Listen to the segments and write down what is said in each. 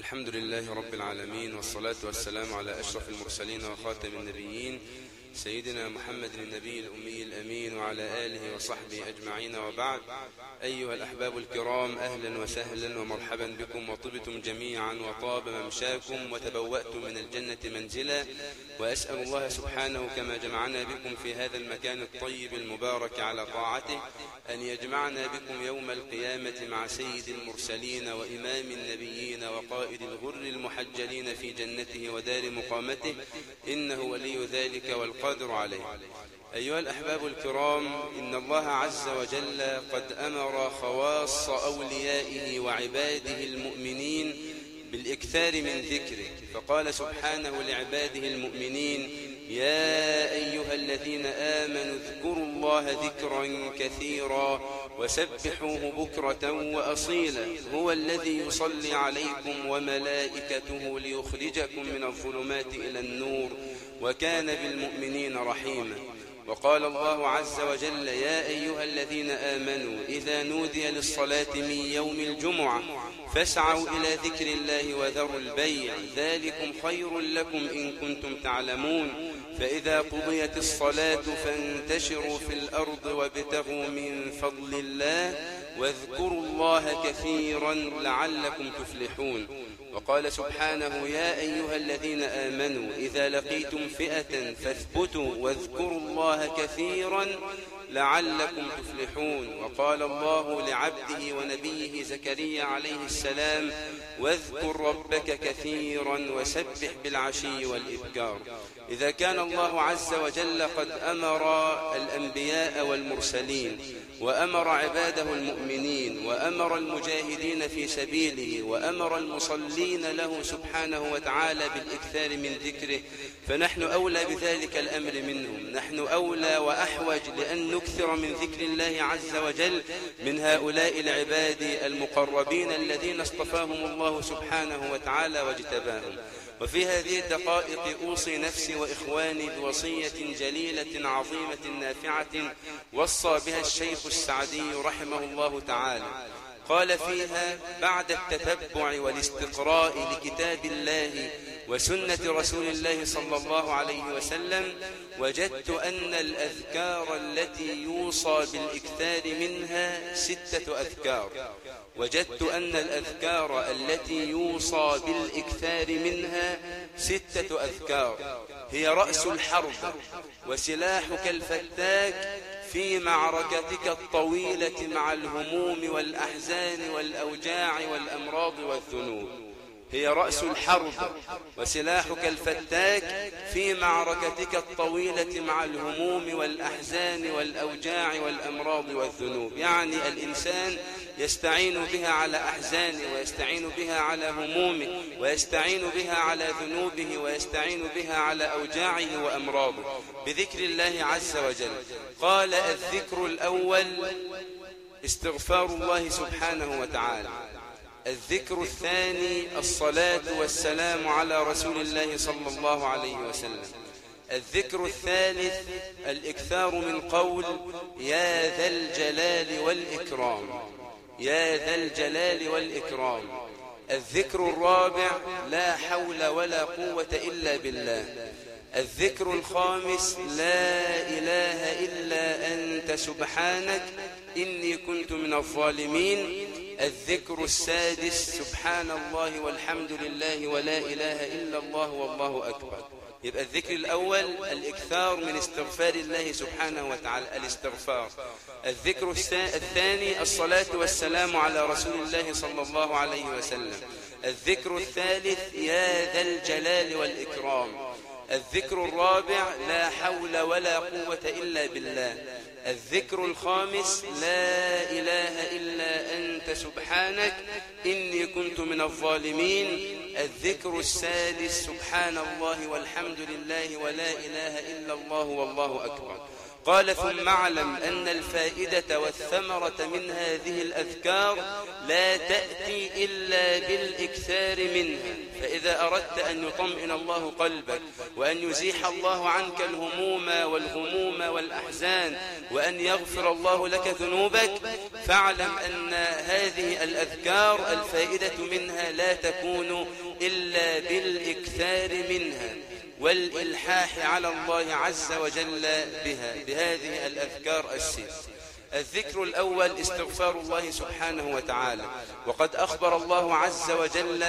الحمد لله رب العالمين، والصلاة والسلام على أشرف المرسلين وخاتم النبيين سيدنا محمد النبي الأمي الأمين وعلى آله وصحبه أجمعين، وبعد. أيها الأحباب الكرام، أهلا وسهلا ومرحبا بكم، وطبتم جميعا وطاب ممشاكم وتبوأتم من الجنة منزلا، وأسأل الله سبحانه كما جمعنا بكم في هذا المكان الطيب المبارك على طاعته أن يجمعنا بكم يوم القيامة مع سيد المرسلين وإمام النبيين وقائد الغر المحجلين في جنته ودار مقامته، إنه ولي ذلك والقادر عليه. أيها الأحباب الكرام، إن الله عز وجل قد أمر خواص أوليائه وعباده المؤمنين بالإكثار من ذكره، فقال سبحانه لعباده المؤمنين: يا أيها الذين آمنوا اذكروا الله ذكرا كثيرا وسبحوه بكرة وأصيلا، هو الذي يصلي عليكم وملائكته ليخرجكم من الظلمات إلى النور وكان بالمؤمنين رحيما. وقال الله عز وجل: يا أيها الذين آمنوا إذا نودي للصلاة من يوم الجمعة فاسعوا إلى ذكر الله وذروا البيع، ذلكم خير لكم إن كنتم تعلمون، فإذا قضيت الصلاة فانتشروا في الأرض وابتغوا من فضل الله واذكروا الله كثيرا لعلكم تفلحون. وقال سبحانه: يا أيها الذين آمنوا إذا لقيتم فئة فاثبتوا واذكروا الله كثيرا لعلكم تفلحون. وقال الله لعبده ونبيه زكريا عليه السلام: واذكر ربك كثيرا وسبح بالعشي والإبكار. إذا كان الله عز وجل قد أمر الأنبياء والمرسلين وأمر عباده المؤمنين وأمر المجاهدين في سبيله وأمر المصلين له سبحانه وتعالى بالإكثار من ذكره، فنحن أولى بذلك الأمر منهم، نحن أولى وأحوج لأن نكثر من ذكر الله عز وجل من هؤلاء العباد المقربين الذين اصطفاهم الله سبحانه وتعالى واجتباهم. وفي هذه الدقائق أوصي نفسي وإخواني بوصية جليلة عظيمة نافعة وصى بها الشيخ السعدي رحمه الله تعالى. قال فيها: بعد التتبع والاستقراء لكتاب الله وسنة رسول الله صلى الله عليه وسلم، وجدت أن الأذكار التي يوصى بالإكثار منها 6 أذكار. وجدت أن الأذكار التي يوصى بالإكثار منها 6 أذكار، هي رأس الحرب وسلاحك الفتاك في معركتك الطويلة مع الهموم والأحزان والأوجاع والأمراض والذنوب. هي رأس الحرب وسلاحك الفتاك في معركتك الطويلة مع الهموم والأحزان والأوجاع والأمراض والذنوب، يعني الإنسان يستعين بها على أحزانه، ويستعين بها على همومه، ويستعين بها على ذنوبه، ويستعين بها على أوجاعه وأمراضه بذكر الله عز وجل. قال: الذكر الأول استغفار الله سبحانه وتعالى. الذكر الثاني الصلاة والسلام على رسول الله صلى الله عليه وسلم. الذكر الثالث الإكثار من قول يا ذا الجلال والإكرام، يا ذا الجلال والإكرام. الذكر الرابع لا حول ولا قوة إلا بالله. الذكر الخامس لا إله إلا أنت سبحانك إني كنت من الظالمين. الذكر السادس سبحان الله والحمد لله ولا إله إلا الله والله أكبر. يبقى الذكر الأول الإكثار من استغفار الله سبحانه وتعالى، الاستغفار. الذكر الثاني الصلاة والسلام على رسول الله صلى الله عليه وسلم. الذكر الثالث يا ذا الجلال والإكرام. الذكر الرابع لا حول ولا قوة إلا بالله. الذكر الخامس لا إله إلا أنت سبحانك إني كنت من الظالمين. الذكر السادس سبحان الله والحمد لله ولا إله إلا الله والله أكبر. قال: ثم اعلم أن الفائدة والثمرة من هذه الأذكار لا تأتي إلا بالإكثار منها، فإذا أردت أن يطمئن الله قلبك وأن يزيح الله عنك الهموم والغموم والأحزان، وأن يغفر الله لك ذنوبك، فاعلم أن هذه الأذكار الفائدة منها لا تكون إلا بالإكثار منها والإلحاح على الله عز وجل بهذه الأذكار الست. الذكر الأول استغفار الله سبحانه وتعالى، وقد أخبر الله عز وجل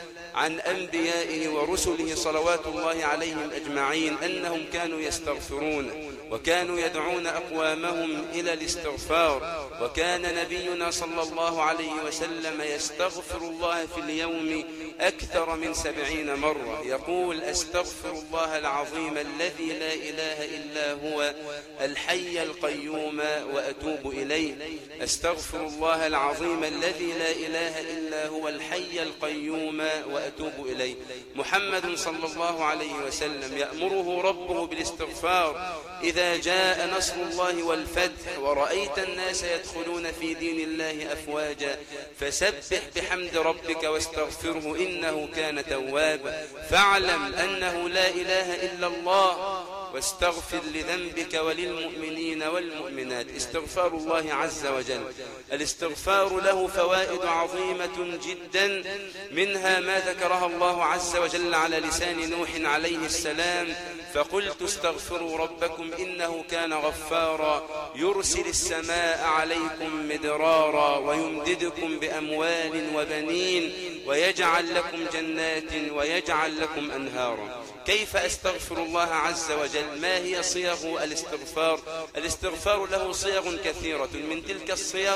عن أنبيائه ورسله صلوات الله عليهم أجمعين أنهم كانوا يستغفرون وكانوا يدعون أقوامهم إلى الاستغفار، وكان نبينا صلى الله عليه وسلم يستغفر الله في اليوم أكثر من 70 مرة، يقول أستغفر الله العظيم الذي لا إله إلا هو الحي القيوم وأتوب إليه. أستغفر الله العظيم الذي لا إله إلا هو الحي القيوم وأتوب إليه. محمد صلى الله عليه وسلم يأمره ربه بالاستغفار إذا جاء نصر الله والفتح ورأيت الناس يدخلون في دين الله أفواجا، فسبح بحمد ربك واستغفره إنه كان توابا. فاعلم أنه لا إله إلا الله واستغفر لذنبك وللمؤمنين والمؤمنات. استغفار الله عز وجل، الاستغفار له فوائد عظيمة جدا، منها ما ذكرها الله عز وجل على لسان نوح عليه السلام: فقلت استغفروا ربكم إنه كان غفارا يرسل السماء عليكم مدرارا ويمددكم بأموال وبنين ويجعل لكم جنات ويجعل لكم أنهارا. كيف أستغفر الله عز وجل؟ ما هي صيغ الاستغفار؟ الاستغفار له صيغ كثيرة، من تلك الصيغ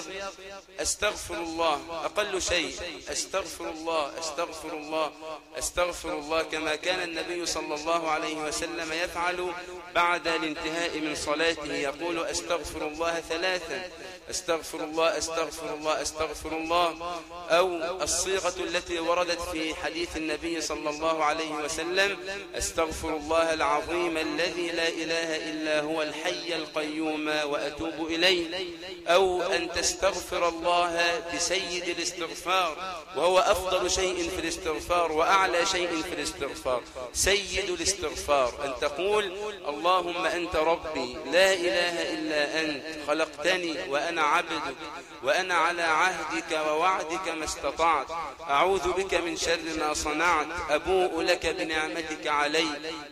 أستغفر الله، أقل شيء أستغفر الله أستغفر الله أستغفر الله، كما كان النبي صلى الله عليه وسلم يفعل بعد الانتهاء من صلاته، يقول أستغفر الله 3: أستغفر الله أستغفر الله أستغفر الله. أو الصيغة التي وردت في حديث النبي صلى الله عليه وسلم: أستغفر الله العظيم الذي لا إله إلا هو الحي القيوم وأتوب إليه. أو أن تستغفر الله بسيد الاستغفار، وهو أفضل شيء في الاستغفار وأعلى شيء في الاستغفار، سيد الاستغفار، أن تقول: اللهم أنت ربي لا إله إلا أنت، خلقتني وأنا عبدك وأنا على عهدك ووعدك ما استطعت، أعوذ بك من شر ما صنعت، أبوء لك بنعمتك علي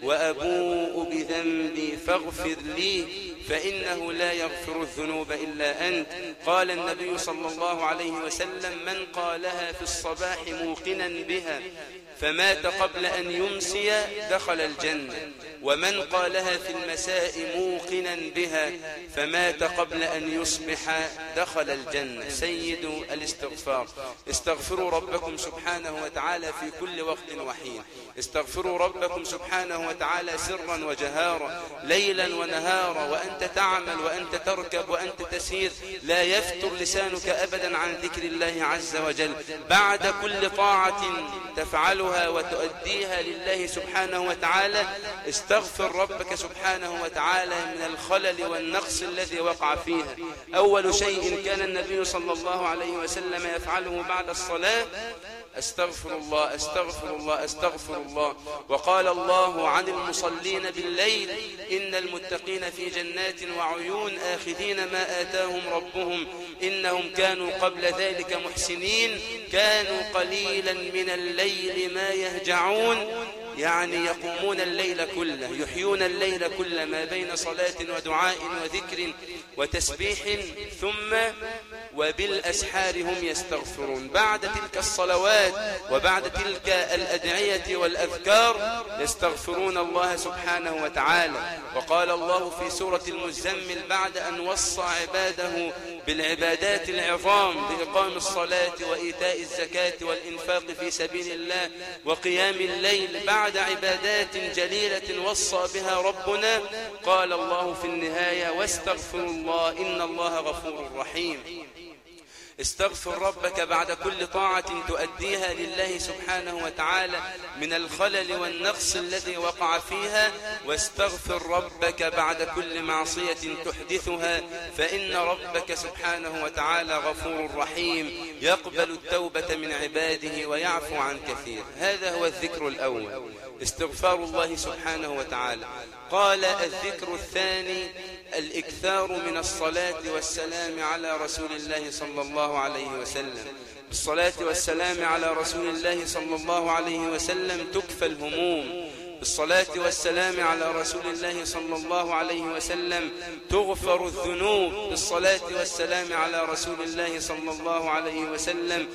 وأبوء بذنبي فاغفر لي فإنه لا يغفر الذنوب إلا أنت. قال النبي صلى الله عليه وسلم: من قالها في الصباح موقنا بها فمات قبل أن يمسي دخل الجنة، ومن قالها في المساء موقنا بها فمات قبل أن يصبح دخل الجنة. سيد الاستغفار. استغفروا ربكم سبحانه وتعالى في كل وقت وحين، استغفروا ربكم سبحانه وتعالى سرا وجهارا، ليلا ونهارا، وأنت تعمل وأنت تركب وأنت تسير، لا يفتر لسانك أبدا عن ذكر الله عز وجل. بعد كل طاعة تفعلها وتؤديها لله سبحانه وتعالى استغفر ربك سبحانه وتعالى من الخلل والنقص الذي وقع فيها. أول شيء كان النبي صلى الله عليه وسلم يفعله بعد الصلاة: أستغفر الله أستغفر الله أستغفر الله. وقال الله عن المصلين بالليل: إن المتقين في جنات وعيون آخذين ما آتاهم ربهم إنهم كانوا قبل ذلك محسنين كانوا قليلا من الليل ما يهجعون، يعني يقومون الليل كله، يحيون الليل كله ما بين صلاة ودعاء وذكر وتسبيح، ثم وبالأسحار هم يستغفرون. بعد تلك الصلوات وبعد تلك الأدعية والأذكار يستغفرون الله سبحانه وتعالى. وقال الله في سورة المزمل بعد أن وصى عباده بالعبادات العظام بإقام الصلاة وإيتاء الزكاة والإنفاق في سبيل الله وقيام الليل، بعد عبادات جليلة وصى بها ربنا، قال الله في النهاية: واستغفروا الله إن الله غفور رحيم. استغفر ربك بعد كل طاعة تؤديها لله سبحانه وتعالى من الخلل والنقص الذي وقع فيها، واستغفر ربك بعد كل معصية تحدثها، فإن ربك سبحانه وتعالى غفور رحيم يقبل التوبة من عباده ويعفو عن كثير. هذا هو الذكر الأول، استغفار الله سبحانه وتعالى. قال الذكر الثاني الإكثار من الصلاة والسلام على رسول الله صلى الله عليه وسلم. بالصلاة والسلام على رسول الله صلى الله عليه وسلم تكفى الهموم، بالصلاة والسلام على رسول الله صلى الله عليه وسلم تغفر الذنوب، بالصلاة والسلام على رسول الله صلى الله عليه وسلم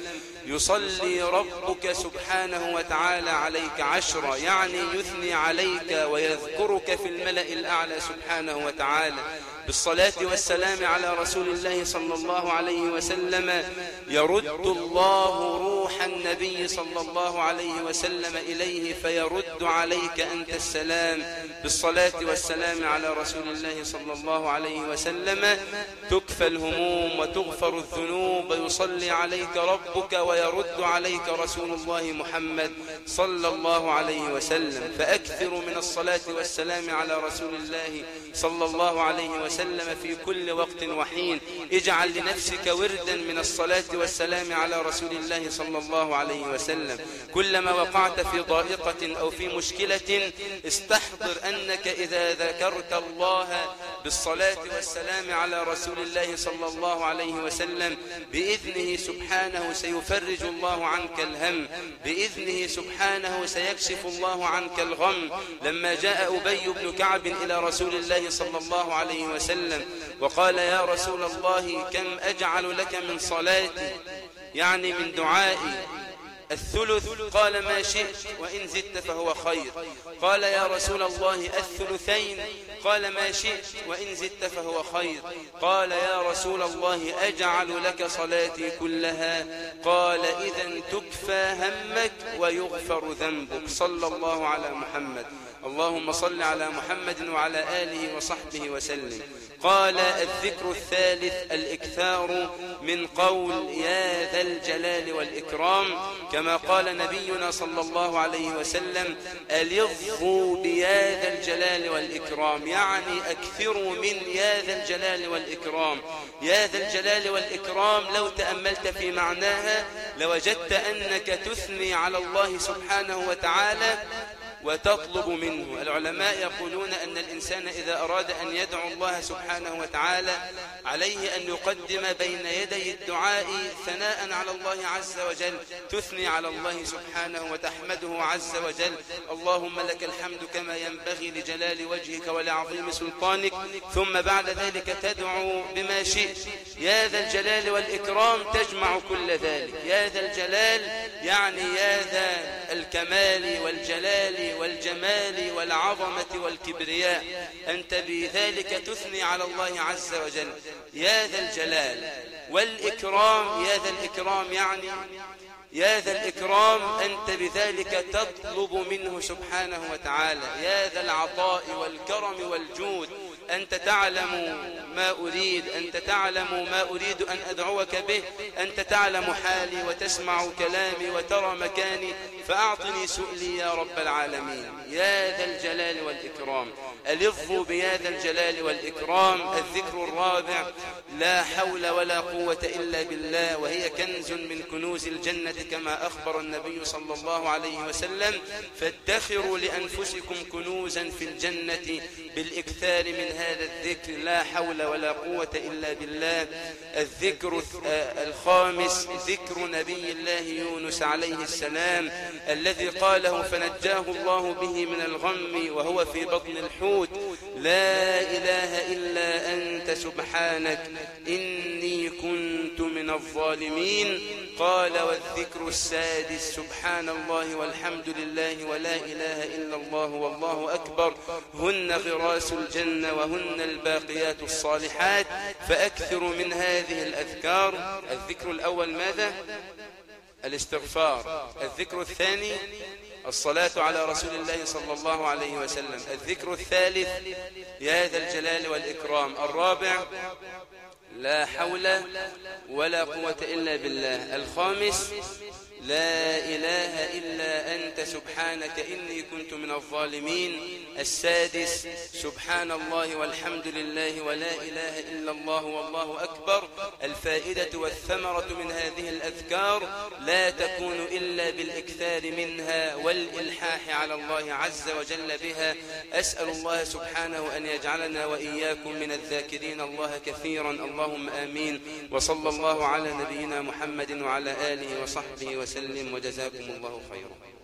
يصلي ربك سبحانه وتعالى عليك 10، يعني يثني عليك ويذكرك في الملأ الأعلى سبحانه وتعالى. بالصلاة والسلام على رسول الله صلى الله عليه وسلم يرد الله روح النبي صلى الله عليه وسلم إليه فيرد عليك أنت السلام. بالصلاة والسلام على رسول الله صلى الله عليه وسلم تكفى الهموم وتغفر الذنوب ويصلي عليك ربك ويرد عليك رسول الله محمد صلى الله عليه وسلم. فأكثر من الصلاة والسلام على رسول الله صلى الله عليه وسلم في كل وقت وحين. اجعل لنفسك وردا من الصلاة والسلام على رسول الله صلى الله عليه وسلم. كلما وقعت في ضائقة أو في مشكلة استحضر أنك إذا ذكرت الله بالصلاة والسلام على رسول الله صلى الله عليه وسلم بإذنه سبحانه سيفرج الله عنك الهم، بإذنه سبحانه سيكشف الله عنك الغم. لما جاء أبي بن كعب إلى رسول الله صلى الله عليه وسلم وقال يا رسول الله كم أجعل لك من صلاتي، يعني من دعائي، الثلث؟ قال ما شئت وإن زدت فهو خير. قال يا رسول الله الثلثين؟ قال ما شئت وإن زدت فهو خير. قال يا رسول الله أجعل لك صلاتي كلها؟ قال إذن تكفى همك ويغفر ذنبك. صلى الله على محمد. اللهم صل على محمد وعلى آله وصحبه وسلم. قال الذكر الثالث الإكثار من قول يا ذا الجلال والإكرام، كما قال نبينا صلى الله عليه وسلم ألظوا بيا ذا الجلال والإكرام، يعني أكثروا من يا ذا الجلال والإكرام. يا ذا الجلال والإكرام لو تأملت في معناها لوجدت أنك تثني على الله سبحانه وتعالى وتطلب منه. العلماء يقولون أن الإنسان إذا أراد أن يدعو الله سبحانه وتعالى عليه أن يقدم بين يدي الدعاء ثناء على الله عز وجل، تثني على الله سبحانه وتحمده عز وجل. اللهم لك الحمد كما ينبغي لجلال وجهك ولعظيم سلطانك، ثم بعد ذلك تدعو بما شئت. يا ذا الجلال والإكرام تجمع كل ذلك. يا ذا الجلال يعني يا ذا الكمال والجلال والجمال والعظمة والكبرياء، أنت بذلك تثني على الله عز وجل. يا ذا الجلال والإكرام، يا ذا الإكرام يعني يا ذا الإكرام أنت بذلك تطلب منه سبحانه وتعالى. يا ذا العطاء والكرم والجود أنت تعلم ما أريد، أنت تعلم ما أريد أن أدعوك به، أنت تعلم حالي وتسمع كلامي وترى مكاني، فأعطني سؤلي يا رب العالمين. يا ذا الجلال والإكرام. ألظوا بيا ذا الجلال والإكرام. الذكر الرابع لا حول ولا قوة إلا بالله، وهي كنز من كنوز الجنة كما أخبر النبي صلى الله عليه وسلم فادخروا لأنفسكم كنوزا في الجنة بالإكثار من هذا الذكر. لا حول ولا قوة إلا بالله. الذكر الخامس ذكر نبي الله يونس عليه السلام الذي قاله فنجاه الله به من الغم وهو في بطن الحوت. لا إله إلا أنت سبحانك إني كنت من الظالمين. قال والذكر السادس سبحان الله والحمد لله ولا إله إلا الله والله أكبر، هن غراس الجنة وهن الباقيات الصالحات. فأكثروا من هذه الأذكار. الذكر الأول ماذا؟ الاستغفار. الذكر الثاني الصلاة على رسول الله صلى الله عليه وسلم. الذكر الثالث يا ذا الجلال والإكرام. الرابع لا حول ولا قوة إلا بالله. الخامس: لا إله إلا أنت سبحانك إني كنت من الظالمين. السادس: سبحان الله والحمد لله ولا إله إلا الله والله أكبر. الفائدة والثمرة من هذه الأذكار لا تكون إلا بالإكثار منها والإلحاح على الله عز وجل بها. أسأل الله سبحانه أن يجعلنا وإياكم من الذاكرين الله كثيرا، اللهم آمين. وصلى الله على نبينا محمد وعلى آله وصحبه وسلم، وجزاكم الله خيرا.